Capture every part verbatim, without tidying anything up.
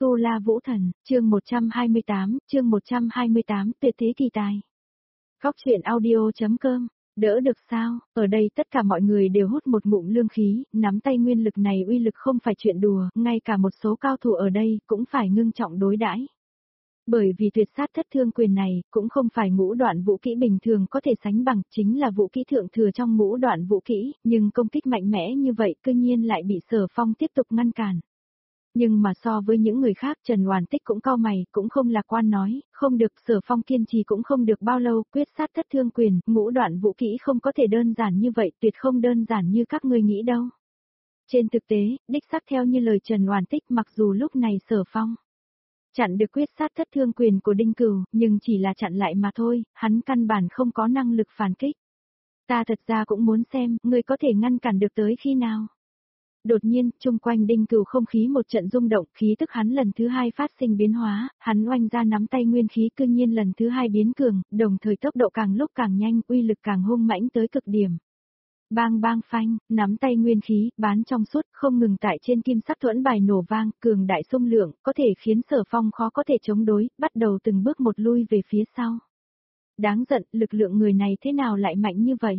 Tu La Vũ Thần, chương một trăm hai mươi tám, chương một trăm hai mươi tám, tuyệt thế kỳ tài. Góc truyện audio.com, đỡ được sao, ở đây tất cả mọi người đều hút một ngụm lương khí, nắm tay nguyên lực này uy lực không phải chuyện đùa, ngay cả một số cao thủ ở đây cũng phải ngưng trọng đối đãi. Bởi vì tuyệt sát thất thương quyền này, cũng không phải ngũ đoạn vũ kỹ bình thường có thể sánh bằng, chính là vũ kỹ thượng thừa trong ngũ đoạn vũ kỹ, nhưng công kích mạnh mẽ như vậy cư nhiên lại bị Sở Phong tiếp tục ngăn cản. Nhưng mà so với những người khác Trần Hoàn Tích cũng cau mày, cũng không lạc quan nói, không được, Sở Phong kiên trì cũng không được bao lâu, quyết sát thất thương quyền, ngũ đoạn vũ kỹ không có thể đơn giản như vậy, tuyệt không đơn giản như các người nghĩ đâu. Trên thực tế, đích xác theo như lời Trần Hoàn Tích, mặc dù lúc này Sở Phong chặn được quyết sát thất thương quyền của Đinh Cửu, nhưng chỉ là chặn lại mà thôi, hắn căn bản không có năng lực phản kích. Ta thật ra cũng muốn xem, người có thể ngăn cản được tới khi nào. Đột nhiên, chung quanh Đinh Cửu không khí một trận rung động, khí tức hắn lần thứ hai phát sinh biến hóa, hắn oanh ra nắm tay nguyên khí cư nhiên lần thứ hai biến cường, đồng thời tốc độ càng lúc càng nhanh, uy lực càng hung mãnh tới cực điểm. Bang bang phanh, nắm tay nguyên khí, bán trong suốt, không ngừng tại trên kim sắc thuẫn bài nổ vang, cường đại xung lượng, có thể khiến Sở Phong khó có thể chống đối, bắt đầu từng bước một lui về phía sau. Đáng giận, lực lượng người này thế nào lại mạnh như vậy?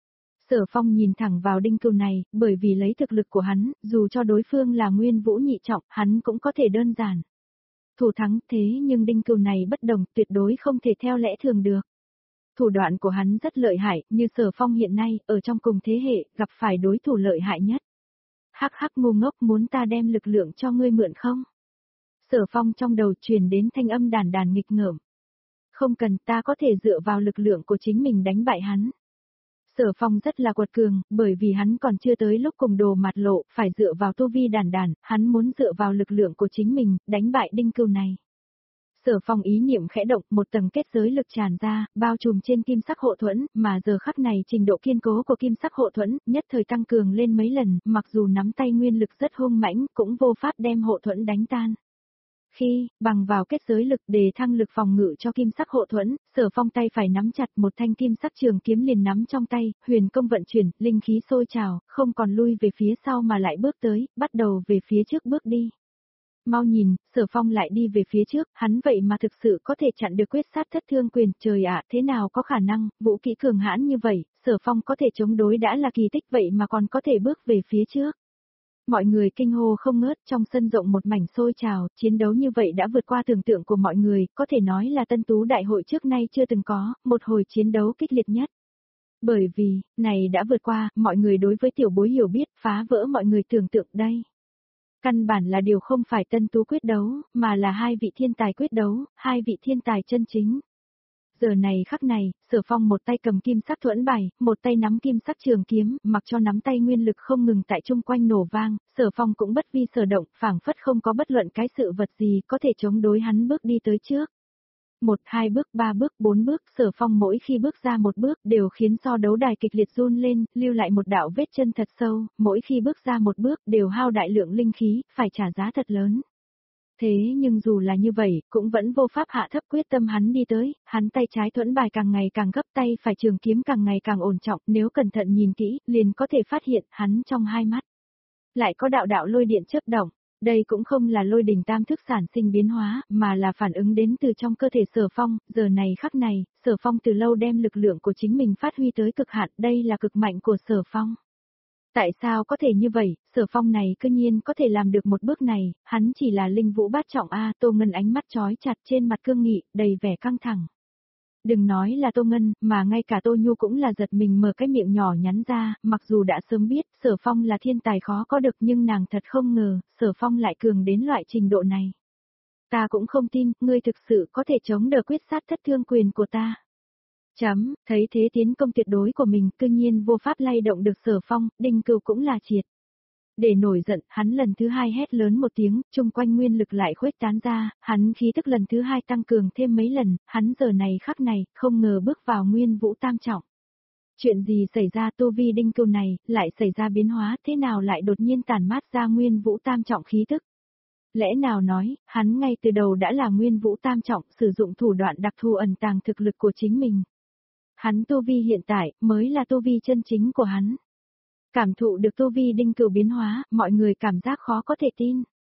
Sở Phong nhìn thẳng vào Đinh Cửu này, bởi vì lấy thực lực của hắn, dù cho đối phương là nguyên vũ nhị trọng, hắn cũng có thể đơn giản thủ thắng, thế nhưng Đinh Cửu này bất đồng, tuyệt đối không thể theo lẽ thường được. Thủ đoạn của hắn rất lợi hại, như Sở Phong hiện nay, ở trong cùng thế hệ, gặp phải đối thủ lợi hại nhất. Hắc hắc ngu ngốc, muốn ta đem lực lượng cho ngươi mượn không? Sở Phong trong đầu truyền đến thanh âm đàn đàn nghịch ngợm. Không cần, ta có thể dựa vào lực lượng của chính mình đánh bại hắn. Sở Phong rất là quật cường, bởi vì hắn còn chưa tới lúc cùng đồ mặt lộ, phải dựa vào tu vi đàn đàn, hắn muốn dựa vào lực lượng của chính mình, đánh bại Đinh Cửu này. Sở Phong ý niệm khẽ động, một tầng kết giới lực tràn ra, bao trùm trên kim sắc hộ thuẫn, mà giờ khắc này trình độ kiên cố của kim sắc hộ thuẫn, nhất thời tăng cường lên mấy lần, mặc dù nắm tay nguyên lực rất hung mãnh, cũng vô pháp đem hộ thuẫn đánh tan. Khi, bằng vào kết giới lực để thăng lực phòng ngự cho kim sắc hộ thuẫn, Sở Phong tay phải nắm chặt một thanh kim sắc trường kiếm liền nắm trong tay, huyền công vận chuyển, linh khí sôi trào, không còn lui về phía sau mà lại bước tới, bắt đầu về phía trước bước đi. Mau nhìn, Sở Phong lại đi về phía trước, hắn vậy mà thực sự có thể chặn được quyết sát thất thương quyền, trời ạ, thế nào có khả năng, vũ kỹ cường hãn như vậy, Sở Phong có thể chống đối đã là kỳ tích vậy mà còn có thể bước về phía trước. Mọi người kinh hô không ngớt, trong sân rộng một mảnh sôi trào, chiến đấu như vậy đã vượt qua tưởng tượng của mọi người, có thể nói là Tân Tú đại hội trước nay chưa từng có, một hồi chiến đấu kịch liệt nhất. Bởi vì, này đã vượt qua, mọi người đối với tiểu bối hiểu biết, phá vỡ mọi người tưởng tượng đây. Căn bản là điều không phải Tân Tú quyết đấu, mà là hai vị thiên tài quyết đấu, hai vị thiên tài chân chính. Giờ này khắc này, Sở Phong một tay cầm kim sắc thuẫn bài, một tay nắm kim sắc trường kiếm, mặc cho nắm tay nguyên lực không ngừng tại chung quanh nổ vang, Sở Phong cũng bất vi sở động, phảng phất không có bất luận cái sự vật gì có thể chống đối hắn bước đi tới trước. Một, hai bước, ba bước, bốn bước, Sở Phong mỗi khi bước ra một bước đều khiến so đấu đài kịch liệt run lên, lưu lại một đạo vết chân thật sâu, mỗi khi bước ra một bước đều hao đại lượng linh khí, phải trả giá thật lớn. Thế nhưng dù là như vậy, cũng vẫn vô pháp hạ thấp quyết tâm hắn đi tới, hắn tay trái thuẫn bài càng ngày càng gấp, tay phải trường kiếm càng ngày càng ổn trọng, nếu cẩn thận nhìn kỹ, liền có thể phát hiện hắn trong hai mắt lại có đạo đạo lôi điện chớp động. Đây cũng không là lôi đỉnh tam thức sản sinh biến hóa, mà là phản ứng đến từ trong cơ thể Sở Phong, giờ này khắc này, Sở Phong từ lâu đem lực lượng của chính mình phát huy tới cực hạn, đây là cực mạnh của Sở Phong. Tại sao có thể như vậy, Sở Phong này cư nhiên có thể làm được một bước này, hắn chỉ là linh vũ bát trọng A, Tô Ngân ánh mắt chói chặt trên mặt cương nghị, đầy vẻ căng thẳng. Đừng nói là Tô Ngân, mà ngay cả Tô Nhu cũng là giật mình mở cái miệng nhỏ nhắn ra, mặc dù đã sớm biết, Sở Phong là thiên tài khó có được nhưng nàng thật không ngờ, Sở Phong lại cường đến loại trình độ này. Ta cũng không tin, ngươi thực sự có thể chống đỡ quyết sát thất thương quyền của ta. Chấm, thấy thế tiến công tuyệt đối của mình, cư nhiên vô pháp lay động được Sở Phong, Đinh Cửu cũng là triệt. Để nổi giận, hắn lần thứ hai hét lớn một tiếng, chung quanh nguyên lực lại khuếch tán ra, hắn khí tức lần thứ hai tăng cường thêm mấy lần, hắn giờ này khắc này, không ngờ bước vào nguyên vũ tam trọng. Chuyện gì xảy ra, tu vi Đinh Cửu này, lại xảy ra biến hóa, thế nào lại đột nhiên tản mát ra nguyên vũ tam trọng khí tức? Lẽ nào nói, hắn ngay từ đầu đã là nguyên vũ tam trọng, sử dụng thủ đoạn đặc thù ẩn tàng thực lực của chính mình. Hắn tu vi hiện tại, mới là tu vi chân chính của hắn. Cảm thụ được tu vi Đinh Cửu biến hóa, mọi người cảm giác khó có thể tin.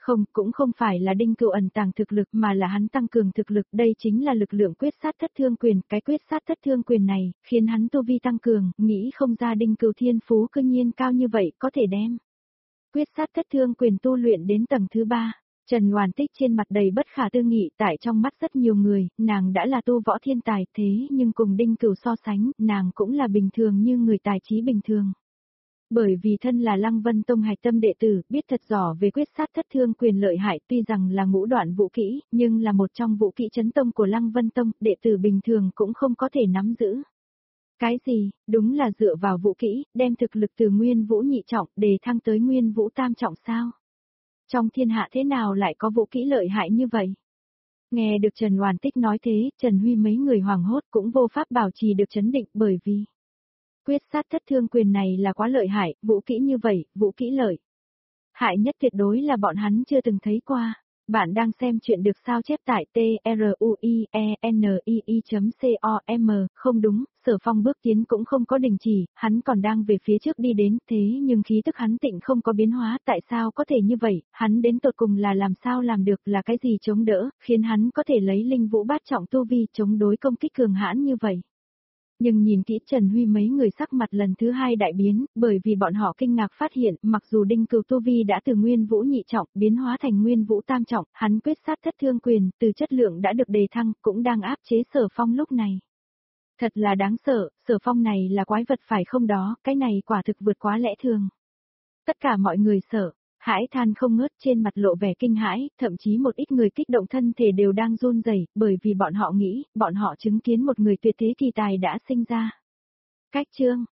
Không, cũng không phải là Đinh Cửu ẩn tàng thực lực mà là hắn tăng cường thực lực, đây chính là lực lượng quyết sát thất thương quyền, cái quyết sát thất thương quyền này, khiến hắn tu vi tăng cường, nghĩ không ra Đinh Cửu thiên phú cư nhiên cao như vậy, có thể đem. Quyết sát thất thương quyền tu luyện đến tầng thứ ba. Trần Hoàn Tích trên mặt đầy bất khả tư nghị, tại trong mắt rất nhiều người, nàng đã là tu võ thiên tài, thế nhưng cùng Đinh Cửu so sánh, nàng cũng là bình thường như người tài trí bình thường. Bởi vì thân là Lăng Vân Tông hạch tâm đệ tử, biết thật rõ về quyết sát thất thương quyền lợi hại, tuy rằng là ngũ đoạn vũ kỹ, nhưng là một trong vũ kỹ chấn tông của Lăng Vân Tông, đệ tử bình thường cũng không có thể nắm giữ. Cái gì, đúng là dựa vào vũ kỹ, đem thực lực từ nguyên vũ nhị trọng, đề thăng tới nguyên vũ tam trọng sao? Trong thiên hạ thế nào lại có vũ kỹ lợi hại như vậy? Nghe được Trần Hoàn Tích nói thế, Trần Huy mấy người hoảng hốt cũng vô pháp bảo trì được chấn định, bởi vì quyết sát thất thương quyền này là quá lợi hại, vũ kỹ như vậy, vũ kỹ lợi hại nhất tuyệt đối là bọn hắn chưa từng thấy qua. Bạn đang xem chuyện được sao chép tại T R U I E N I I chấm com, không đúng, Sở Phong bước tiến cũng không có đình chỉ, hắn còn đang về phía trước đi đến, thế nhưng khí tức hắn tịnh không có biến hóa, tại sao có thể như vậy, hắn đến tột cùng là làm sao làm được, là cái gì chống đỡ, khiến hắn có thể lấy linh vũ bát trọng tu vi chống đối công kích cường hãn như vậy. Nhưng nhìn kỹ Trần Huy mấy người sắc mặt lần thứ hai đại biến, bởi vì bọn họ kinh ngạc phát hiện, mặc dù Đinh Cửu tu vi đã từ nguyên vũ nhị trọng biến hóa thành nguyên vũ tam trọng, hắn quyết sát thất thương quyền, từ chất lượng đã được đề thăng, cũng đang áp chế Sở Phong lúc này. Thật là đáng sợ, Sở Phong này là quái vật phải không đó, cái này quả thực vượt quá lẽ thường. Tất cả mọi người sợ, hãi than không ngớt, trên mặt lộ vẻ kinh hãi, thậm chí một ít người kích động thân thể đều đang run rẩy, bởi vì bọn họ nghĩ, bọn họ chứng kiến một người tuyệt thế kỳ tài đã sinh ra. Cách chương